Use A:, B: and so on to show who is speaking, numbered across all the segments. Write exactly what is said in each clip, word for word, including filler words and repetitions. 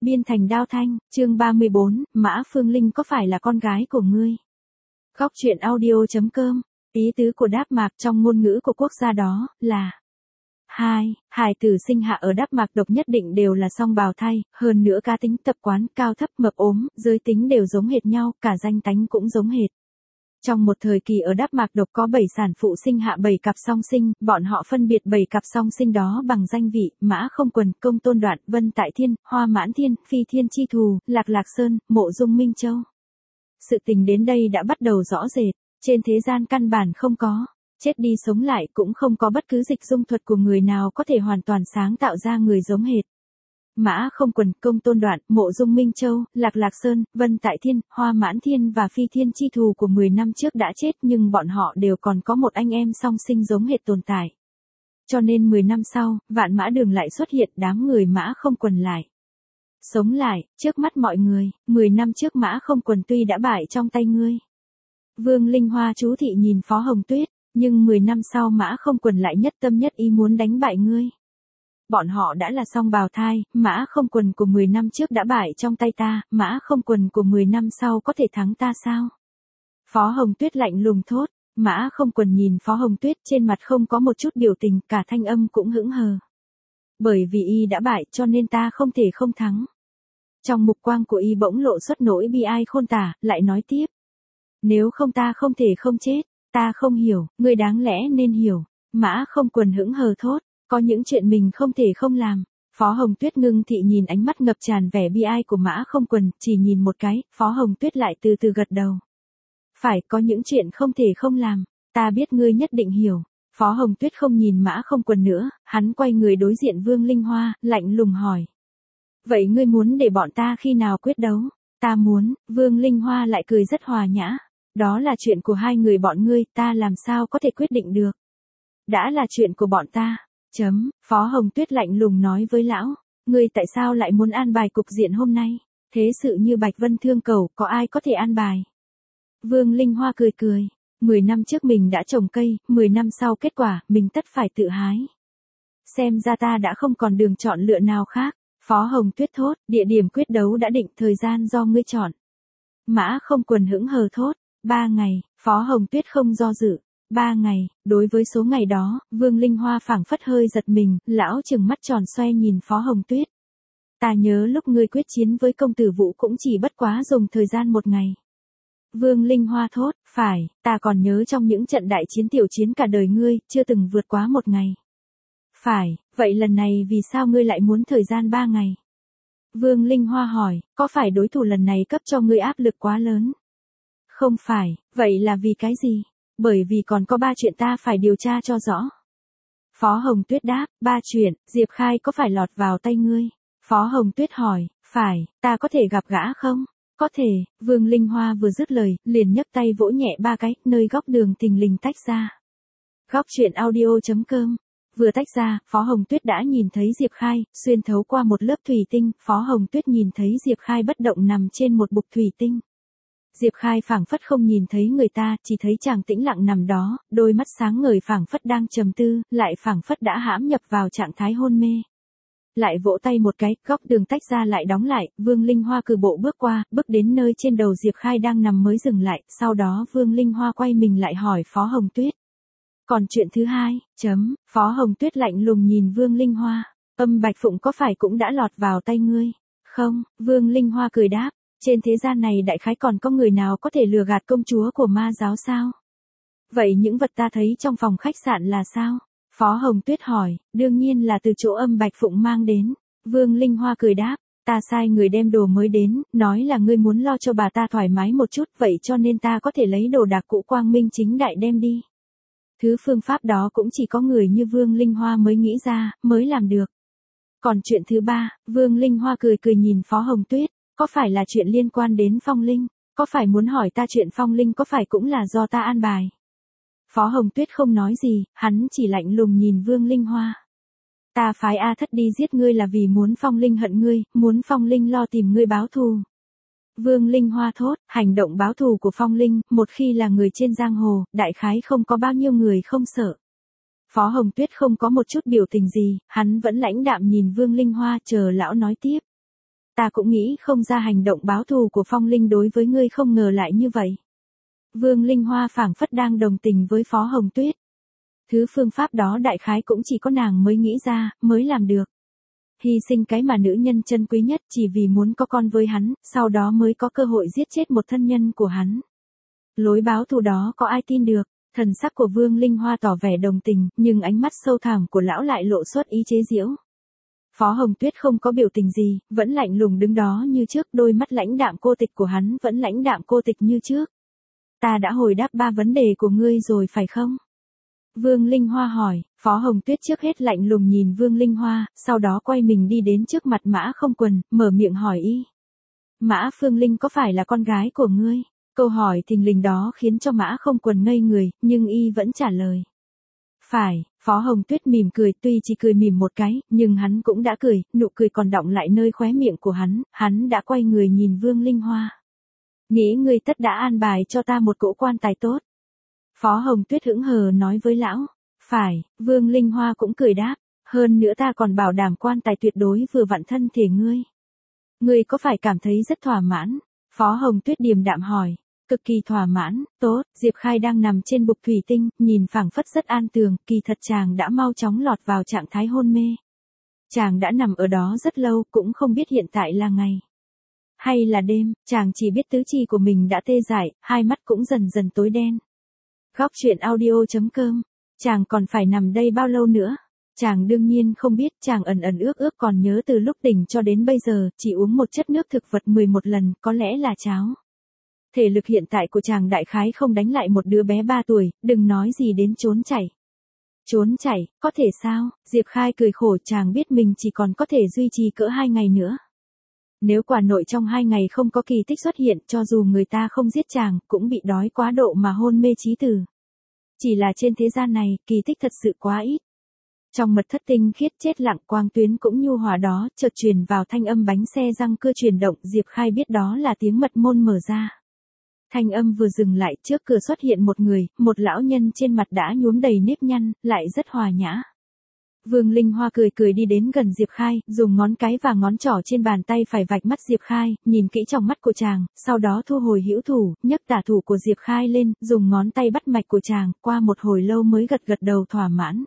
A: Biên thành đao thanh, chương ba mươi bốn, Mã Phương Linh có phải là con gái của ngươi? Góc truyện audio.com, ý tứ của Đáp Mạc trong ngôn ngữ của quốc gia đó, là hai. Hài tử sinh hạ ở Đáp Mạc độc nhất định đều là song bào thai, hơn nữa cá tính tập quán, cao thấp mập ốm, giới tính đều giống hệt nhau, cả danh tánh cũng giống hệt. Trong một thời kỳ ở Đáp Mạc độc có bảy sản phụ sinh hạ bảy cặp song sinh, bọn họ phân biệt bảy cặp song sinh đó bằng danh vị, Mã Không Quần, Công Tôn Đoạn, Vân Tại Thiên, Hoa Mãn Thiên, Phi Thiên Chi Thù, Lạc Lạc Sơn, Mộ Dung Minh Châu. Sự tình đến đây đã bắt đầu rõ rệt, trên thế gian căn bản không có, chết đi sống lại cũng không có bất cứ dịch dung thuật của người nào có thể hoàn toàn sáng tạo ra người giống hệt. Mã Không Quần, Công Tôn Đoạn, Mộ Dung Minh Châu, Lạc Lạc Sơn, Vân Tại Thiên, Hoa Mãn Thiên và Phi Thiên Chi Thù của mười năm trước đã chết nhưng bọn họ đều còn có một anh em song sinh giống hệt tồn tại. Cho nên mười năm sau, Vạn Mã Đường lại xuất hiện, đám người Mã Không Quần lại sống lại, trước mắt mọi người, mười năm trước Mã Không Quần tuy đã bại trong tay ngươi. Vương Linh Hoa chú thị nhìn Phó Hồng Tuyết, nhưng mười năm sau Mã Không Quần lại nhất tâm nhất ý muốn đánh bại ngươi. Bọn họ đã là song bào thai, Mã Không Quần của mười năm trước đã bại trong tay ta, Mã Không Quần của mười năm sau có thể thắng ta sao? Phó Hồng Tuyết lạnh lùng thốt, Mã Không Quần nhìn Phó Hồng Tuyết trên mặt không có một chút biểu tình, cả thanh âm cũng hững hờ. Bởi vì y đã bại cho nên ta không thể không thắng. Trong mục quang của y bỗng lộ xuất nỗi bi ai khôn tả, lại nói tiếp. Nếu không ta không thể không chết, ta không hiểu, ngươi đáng lẽ nên hiểu. Mã Không Quần hững hờ thốt. Có những chuyện mình không thể không làm. Phó Hồng Tuyết ngưng thị nhìn ánh mắt ngập tràn vẻ bi ai của Mã Không Quần, chỉ nhìn một cái, Phó Hồng Tuyết lại từ từ gật đầu. Phải, có những chuyện không thể không làm, ta biết ngươi nhất định hiểu. Phó Hồng Tuyết không nhìn Mã Không Quần nữa, hắn quay người đối diện Vương Linh Hoa, lạnh lùng hỏi. Vậy ngươi muốn để bọn ta khi nào quyết đấu? Ta muốn, Vương Linh Hoa lại cười rất hòa nhã. Đó là chuyện của hai người bọn ngươi, ta làm sao có thể quyết định được. Đã là chuyện của bọn ta. Chấm, Phó Hồng Tuyết lạnh lùng nói với lão, ngươi tại sao lại muốn an bài cục diện hôm nay? Thế sự như Bạch Vân Thương cầu, có ai có thể an bài? Vương Linh Hoa cười cười, mười năm trước mình đã trồng cây, mười năm sau kết quả, mình tất phải tự hái. Xem ra ta đã không còn đường chọn lựa nào khác. Phó Hồng Tuyết thốt, địa điểm quyết đấu đã định, thời gian do ngươi chọn. Mã Không Quần hững hờ thốt, ba ngày, Phó Hồng Tuyết không do dự. Ba ngày, đối với số ngày đó, Vương Linh Hoa phảng phất hơi giật mình, lão trừng mắt tròn xoe nhìn Phó Hồng Tuyết. Ta nhớ lúc ngươi quyết chiến với công tử Vũ cũng chỉ bất quá dùng thời gian một ngày. Vương Linh Hoa thốt, phải, ta còn nhớ trong những trận đại chiến tiểu chiến cả đời ngươi, chưa từng vượt quá một ngày. Phải, vậy lần này vì sao ngươi lại muốn thời gian ba ngày? Vương Linh Hoa hỏi, có phải đối thủ lần này cấp cho ngươi áp lực quá lớn? Không phải, vậy là vì cái gì? Bởi vì còn có ba chuyện ta phải điều tra cho rõ. Phó Hồng Tuyết đáp, ba chuyện, Diệp Khai có phải lọt vào tay ngươi? Phó Hồng Tuyết hỏi, phải, ta có thể gặp gã không? Có thể, Vương Linh Hoa vừa dứt lời, liền nhấc tay vỗ nhẹ ba cái, nơi góc đường thình lình tách ra. Góc truyện audio.com. Vừa tách ra, Phó Hồng Tuyết đã nhìn thấy Diệp Khai, xuyên thấu qua một lớp thủy tinh, Phó Hồng Tuyết nhìn thấy Diệp Khai bất động nằm trên một bục thủy tinh. Diệp Khai phảng phất không nhìn thấy người ta, chỉ thấy chàng tĩnh lặng nằm đó, đôi mắt sáng ngời phảng phất đang trầm tư, lại phảng phất đã hãm nhập vào trạng thái hôn mê. Lại vỗ tay một cái, góc đường tách ra lại đóng lại, Vương Linh Hoa cử bộ bước qua, bước đến nơi trên đầu Diệp Khai đang nằm mới dừng lại, sau đó Vương Linh Hoa quay mình lại hỏi Phó Hồng Tuyết. Còn chuyện thứ hai, chấm, Phó Hồng Tuyết lạnh lùng nhìn Vương Linh Hoa, Âm Bạch Phụng có phải cũng đã lọt vào tay ngươi? Không, Vương Linh Hoa cười đáp. Trên thế gian này đại khái còn có người nào có thể lừa gạt công chúa của ma giáo sao? Vậy những vật ta thấy trong phòng khách sạn là sao? Phó Hồng Tuyết hỏi, đương nhiên là từ chỗ Âm Bạch Phụng mang đến. Vương Linh Hoa cười đáp, ta sai người đem đồ mới đến, nói là ngươi muốn lo cho bà ta thoải mái một chút, vậy cho nên ta có thể lấy đồ đạc cũ quang minh chính đại đem đi. Thứ phương pháp đó cũng chỉ có người như Vương Linh Hoa mới nghĩ ra, mới làm được. Còn chuyện thứ ba, Vương Linh Hoa cười cười nhìn Phó Hồng Tuyết. Có phải là chuyện liên quan đến Phong Linh? Có phải muốn hỏi ta chuyện Phong Linh có phải cũng là do ta an bài? Phó Hồng Tuyết không nói gì, hắn chỉ lạnh lùng nhìn Vương Linh Hoa. Ta phái A Thất đi giết ngươi là vì muốn Phong Linh hận ngươi, muốn Phong Linh lo tìm ngươi báo thù. Vương Linh Hoa thốt, hành động báo thù của Phong Linh, một khi là người trên giang hồ, đại khái không có bao nhiêu người không sợ. Phó Hồng Tuyết không có một chút biểu tình gì, hắn vẫn lãnh đạm nhìn Vương Linh Hoa chờ lão nói tiếp. ta cũng nghĩ không ra hành động báo thù của Phong Linh đối với ngươi không ngờ lại như vậy. Vương Linh Hoa phảng phất đang đồng tình với Phó Hồng Tuyết. Thứ phương pháp đó đại khái cũng chỉ có nàng mới nghĩ ra, mới làm được. Hy sinh cái mà nữ nhân chân quý nhất chỉ vì muốn có con với hắn, sau đó mới có cơ hội giết chết một thân nhân của hắn. Lối báo thù đó có ai tin được? Thần sắc của Vương Linh Hoa tỏ vẻ đồng tình, nhưng ánh mắt sâu thẳm của lão lại lộ xuất ý chế giễu. Phó Hồng Tuyết không có biểu tình gì, vẫn lạnh lùng đứng đó như trước, đôi mắt lãnh đạm cô tịch của hắn vẫn lãnh đạm cô tịch như trước. Ta đã hồi đáp ba vấn đề của ngươi rồi phải không? Vương Linh Hoa hỏi. Phó Hồng Tuyết trước hết lạnh lùng nhìn Vương Linh Hoa, sau đó quay mình đi đến trước mặt Mã Không Quần, mở miệng hỏi y. Mã Phương Linh có phải là con gái của ngươi? Câu hỏi thình lình đó khiến cho Mã Không Quần ngây người, nhưng y vẫn trả lời. Phải, Phó Hồng Tuyết mỉm cười, tuy chỉ cười mỉm một cái, nhưng hắn cũng đã cười, nụ cười còn đọng lại nơi khóe miệng của hắn, hắn đã quay người nhìn Vương Linh Hoa. Nghĩ ngươi tất đã an bài cho ta một cỗ quan tài tốt. Phó Hồng Tuyết hững hờ nói với lão. Phải, Vương Linh Hoa cũng cười đáp, hơn nữa ta còn bảo đảm quan tài tuyệt đối vừa vặn thân thể ngươi. Ngươi có phải cảm thấy rất thỏa mãn? Phó Hồng Tuyết điềm đạm hỏi. Cực kỳ thỏa mãn, tốt, Diệp Khai đang nằm trên bục thủy tinh, nhìn phảng phất rất an tường, kỳ thật chàng đã mau chóng lọt vào trạng thái hôn mê. Chàng đã nằm ở đó rất lâu, cũng không biết hiện tại là ngày hay là đêm, chàng chỉ biết tứ chi của mình đã tê dại, hai mắt cũng dần dần tối đen. Góc truyện audio chấm com, chàng còn phải nằm đây bao lâu nữa? Chàng đương nhiên không biết, chàng ẩn ẩn ước ước còn nhớ từ lúc tỉnh cho đến bây giờ, chỉ uống một chất nước thực vật mười một lần, có lẽ là cháo. Thể lực hiện tại của chàng đại khái không đánh lại một đứa bé ba tuổi, đừng nói gì đến trốn chạy. Trốn chạy, có thể sao? Diệp Khai cười khổ, chàng biết mình chỉ còn có thể duy trì cỡ hai ngày nữa. Nếu quả nội trong hai ngày không có kỳ tích xuất hiện, cho dù người ta không giết chàng, cũng bị đói quá độ mà hôn mê trí tử. Chỉ là trên thế gian này, kỳ tích thật sự quá ít. Trong mật thất tinh khiết chết lặng, quang tuyến cũng nhu hòa đó, chợt truyền vào thanh âm bánh xe răng cưa chuyển động, Diệp Khai biết đó là tiếng mật môn mở ra. Thanh âm vừa dừng lại, trước cửa xuất hiện một người, một lão nhân trên mặt đã nhuốm đầy nếp nhăn, lại rất hòa nhã. Vương Linh Hoa cười cười đi đến gần Diệp Khai, dùng ngón cái và ngón trỏ trên bàn tay phải vạch mắt Diệp Khai, nhìn kỹ trong mắt của chàng, sau đó thu hồi hữu thủ, nhấc tả thủ của Diệp Khai lên, dùng ngón tay bắt mạch của chàng, qua một hồi lâu mới gật gật đầu thỏa mãn.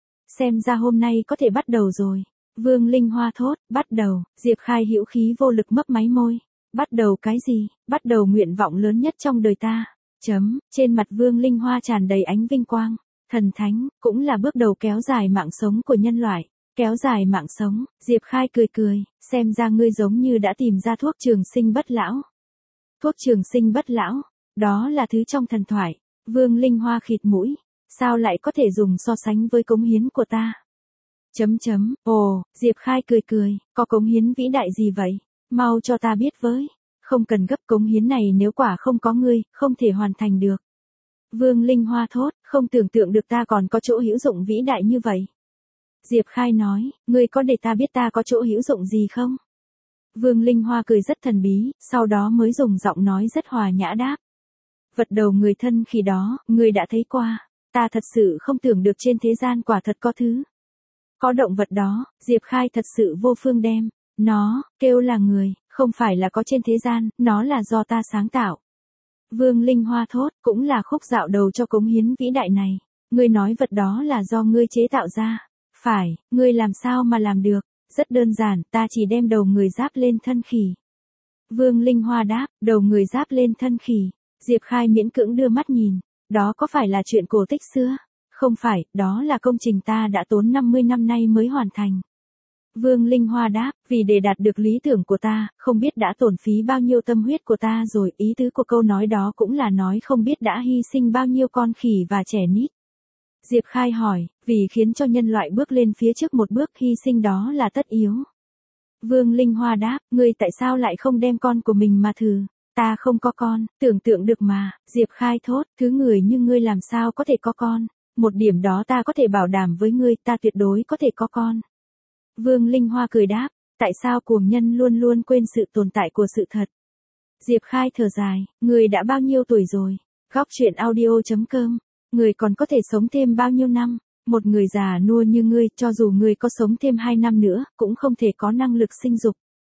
A: Xem ra hôm nay có thể bắt đầu rồi. Vương Linh Hoa thốt, bắt đầu. Diệp Khai hữu khí vô lực mấp máy môi. Bắt đầu cái gì? Bắt đầu nguyện vọng lớn nhất trong đời ta. Chấm, trên mặt Vương Linh Hoa tràn đầy ánh vinh quang. Thần thánh, cũng là bước đầu kéo dài mạng sống của nhân loại. Kéo dài mạng sống, Diệp Khai cười cười, xem ra ngươi giống như đã tìm ra thuốc trường sinh bất lão. Thuốc trường sinh bất lão, đó là thứ trong thần thoại. Vương Linh Hoa khịt mũi, sao lại có thể dùng so sánh với cống hiến của ta? Chấm chấm, ồ, Diệp Khai cười cười, có cống hiến vĩ đại gì vậy? Mau cho ta biết với. Không cần gấp, cống hiến này nếu quả không có ngươi, không thể hoàn thành được. Vương Linh Hoa thốt, không tưởng tượng được ta còn có chỗ hữu dụng vĩ đại như vậy. Diệp Khai nói, ngươi có để ta biết ta có chỗ hữu dụng gì không? Vương Linh Hoa cười rất thần bí, sau đó mới dùng giọng nói rất hòa nhã đáp. Vật đầu người thân khi đó, ngươi đã thấy qua. Ta thật sự không tưởng được trên thế gian quả thật có thứ. Có động vật đó, Diệp Khai thật sự vô phương đem. Nó, kêu là người, không phải là có trên thế gian, nó là do ta sáng tạo. Vương Linh Hoa thốt, cũng là khúc dạo đầu cho cống hiến vĩ đại này. Ngươi nói vật đó là do ngươi chế tạo ra. Phải, ngươi làm sao mà làm được? Rất đơn giản, ta chỉ đem đầu người giáp lên thân khỉ. Vương Linh Hoa đáp, đầu người giáp lên thân khỉ. Diệp Khai miễn cưỡng đưa mắt nhìn. Đó có phải là chuyện cổ tích xưa? Không phải, đó là công trình ta đã tốn năm mươi năm nay mới hoàn thành. Vương Linh Hoa đáp, vì để đạt được lý tưởng của ta, không biết đã tổn phí bao nhiêu tâm huyết của ta rồi, ý tứ của câu nói đó cũng là nói không biết đã hy sinh bao nhiêu con khỉ và trẻ nít. Diệp Khai hỏi, vì khiến cho nhân loại bước lên phía trước một bước, hy sinh đó là tất yếu. Vương Linh Hoa đáp, ngươi tại sao lại không đem con của mình mà thử? Ta không có con, tưởng tượng được mà. Diệp Khai thốt, thứ người như ngươi làm sao có thể có con? Một điểm đó ta có thể bảo đảm với ngươi, ta tuyệt đối có thể có con. Vương Linh Hoa cười đáp, tại sao cuồng nhân luôn luôn quên sự tồn tại của sự thật? Diệp Khai thở dài, người đã bao nhiêu tuổi rồi? Góc truyện audio chấm com, người còn có thể sống thêm bao nhiêu năm? Một người già nua như ngươi, cho dù ngươi có sống thêm hai năm nữa, cũng không thể có năng lực sinh dục.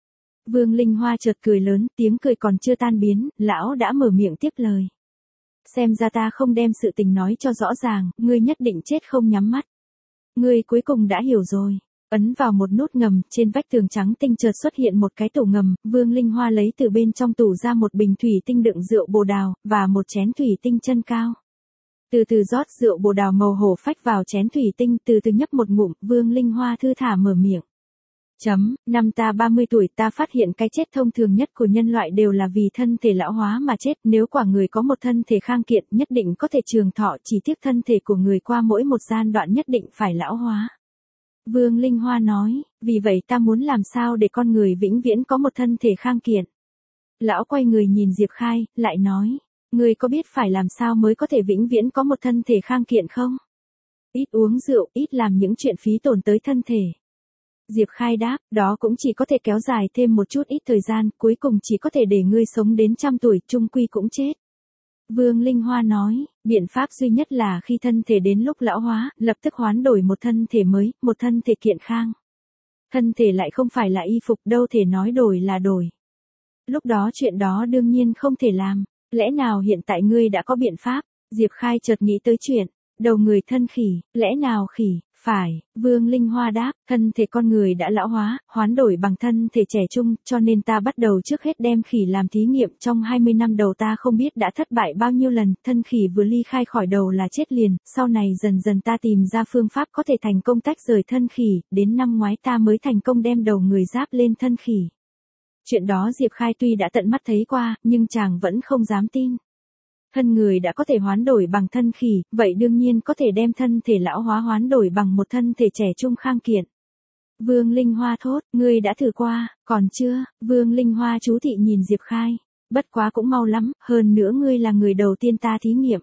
A: Vương Linh Hoa chợt cười lớn, tiếng cười còn chưa tan biến, lão đã mở miệng tiếp lời. Xem ra ta không đem sự tình nói cho rõ ràng, ngươi nhất định chết không nhắm mắt. Ngươi cuối cùng đã hiểu rồi. Ấn vào một nút ngầm, trên vách tường trắng tinh chợt xuất hiện một cái tủ ngầm, Vương Linh Hoa lấy từ bên trong tủ ra một bình thủy tinh đựng rượu bồ đào, và một chén thủy tinh chân cao. Từ từ rót rượu bồ đào màu hổ phách vào chén thủy tinh, từ từ nhấp một ngụm, Vương Linh Hoa thư thả mở miệng. Chấm, năm ta ba mươi tuổi ta phát hiện cái chết thông thường nhất của nhân loại đều là vì thân thể lão hóa mà chết, nếu quả người có một thân thể khang kiện nhất định có thể trường thọ, chỉ tiếc thân thể của người qua mỗi một gian đoạn nhất định phải lão hóa. Vương Linh Hoa nói, vì vậy ta muốn làm sao để con người vĩnh viễn có một thân thể khang kiện. Lão quay người nhìn Diệp Khai, lại nói, người có biết phải làm sao mới có thể vĩnh viễn có một thân thể khang kiện không? Ít uống rượu, ít làm những chuyện phí tổn tới thân thể. Diệp Khai đáp, đó cũng chỉ có thể kéo dài thêm một chút ít thời gian, cuối cùng chỉ có thể để ngươi sống đến trăm tuổi, chung quy cũng chết. Vương Linh Hoa nói, biện pháp duy nhất là khi thân thể đến lúc lão hóa, lập tức hoán đổi một thân thể mới, một thân thể kiện khang. Thân thể lại không phải là y phục, đâu thể nói đổi là đổi. Lúc đó chuyện đó đương nhiên không thể làm, lẽ nào hiện tại ngươi đã có biện pháp? Diệp Khai chợt nghĩ tới chuyện, đầu người thân khỉ, lẽ nào khỉ? Phải, Vương Linh Hoa đáp, thân thể con người đã lão hóa, hoán đổi bằng thân thể trẻ trung, cho nên ta bắt đầu trước hết đem khỉ làm thí nghiệm, trong hai mươi năm đầu ta không biết đã thất bại bao nhiêu lần, thân khỉ vừa ly khai khỏi đầu là chết liền, sau này dần dần ta tìm ra phương pháp có thể thành công tách rời thân khỉ, đến năm ngoái ta mới thành công đem đầu người giáp lên thân khỉ. Chuyện đó Diệp Khai tuy đã tận mắt thấy qua, nhưng chàng vẫn không dám tin. Thân người đã có thể hoán đổi bằng thân khỉ, vậy đương nhiên có thể đem thân thể lão hóa hoán đổi bằng một thân thể trẻ trung khang kiện. Vương Linh Hoa thốt, ngươi đã thử qua, còn chưa? Vương Linh Hoa chú thị nhìn Diệp Khai, bất quá cũng mau lắm, hơn nữa ngươi là người đầu tiên ta thí nghiệm.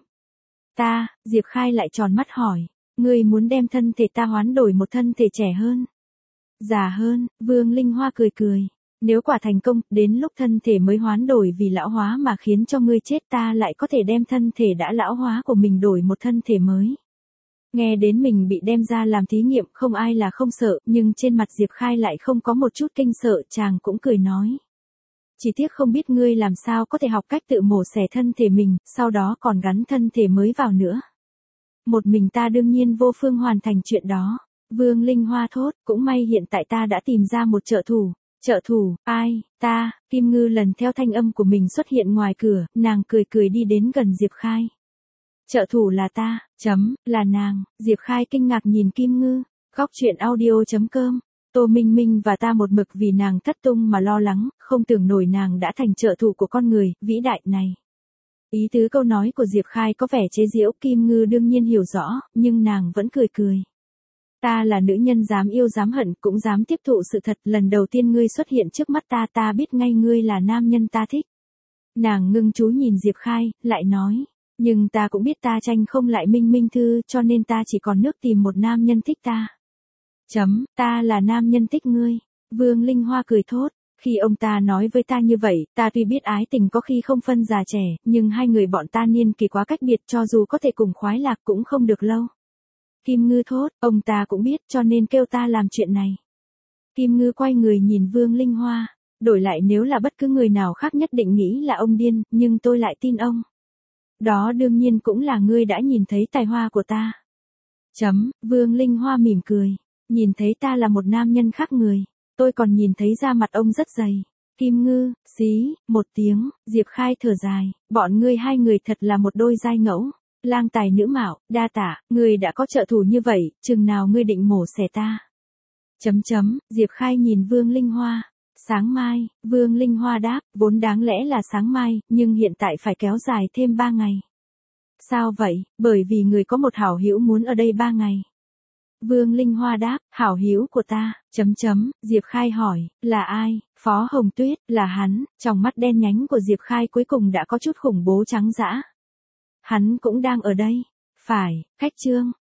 A: Ta, Diệp Khai lại tròn mắt hỏi, ngươi muốn đem thân thể ta hoán đổi một thân thể trẻ hơn, già hơn? Vương Linh Hoa cười cười. Nếu quả thành công, đến lúc thân thể mới hoán đổi vì lão hóa mà khiến cho ngươi chết, ta lại có thể đem thân thể đã lão hóa của mình đổi một thân thể mới. Nghe đến mình bị đem ra làm thí nghiệm, không ai là không sợ, nhưng trên mặt Diệp Khai lại không có một chút kinh sợ, chàng cũng cười nói. Chỉ tiếc không biết ngươi làm sao có thể học cách tự mổ xẻ thân thể mình, sau đó còn gắn thân thể mới vào nữa. Một mình ta đương nhiên vô phương hoàn thành chuyện đó. Vương Linh Hoa thốt, cũng may hiện tại ta đã tìm ra một trợ thủ. Trợ thủ, ai? Ta? Kim Ngư lần theo thanh âm của mình xuất hiện ngoài cửa, nàng cười cười đi đến gần Diệp Khai. Trợ thủ là ta, chấm, là nàng. Diệp Khai kinh ngạc nhìn Kim Ngư. Góc truyện audio chấm com. Tô Minh Minh và ta một mực vì nàng thất tung mà lo lắng, không tưởng nổi nàng đã thành trợ thủ của con người vĩ đại này. Ý tứ câu nói của Diệp Khai có vẻ chế giễu, Kim Ngư đương nhiên hiểu rõ, nhưng nàng vẫn cười cười. Ta là nữ nhân dám yêu dám hận, cũng dám tiếp thụ sự thật, lần đầu tiên ngươi xuất hiện trước mắt ta, ta biết ngay ngươi là nam nhân ta thích. Nàng ngưng chú nhìn Diệp Khai, lại nói, nhưng ta cũng biết ta tranh không lại Minh Minh Thư, cho nên ta chỉ còn nước tìm một nam nhân thích ta. Chấm, ta là nam nhân thích ngươi. Vương Linh Hoa cười thốt, khi ông ta nói với ta như vậy, ta tuy biết ái tình có khi không phân già trẻ, nhưng hai người bọn ta niên kỳ quá cách biệt, cho dù có thể cùng khoái lạc cũng không được lâu. Kim Ngư thốt, ông ta cũng biết, cho nên kêu ta làm chuyện này. Kim Ngư quay người nhìn Vương Linh Hoa, đổi lại nếu là bất cứ người nào khác nhất định nghĩ là ông điên, nhưng tôi lại tin ông. Đó đương nhiên cũng là ngươi đã nhìn thấy tài hoa của ta. Chấm, Vương Linh Hoa mỉm cười, nhìn thấy ta là một nam nhân khác người, tôi còn nhìn thấy da mặt ông rất dày. Kim Ngư, xí, một tiếng, Diệp Khai thở dài, bọn ngươi hai người thật là một đôi giai ngẫu. Lang tài nữ mạo, đa tạ, ngươi đã có trợ thủ như vậy, chừng nào ngươi định mổ xẻ ta? Chấm chấm, Diệp Khai nhìn Vương Linh Hoa. Sáng mai, Vương Linh Hoa đáp, vốn đáng lẽ là sáng mai, nhưng hiện tại phải kéo dài thêm ba ngày. Sao vậy? Bởi vì người có một hảo hữu muốn ở đây ba ngày. Vương Linh Hoa đáp, hảo hữu của ta, chấm chấm, Diệp Khai hỏi, là ai? Phó Hồng Tuyết, là hắn, trong mắt đen nhánh của Diệp Khai cuối cùng đã có chút khủng bố trắng dã. Hắn cũng đang ở đây. Phải, khách trương.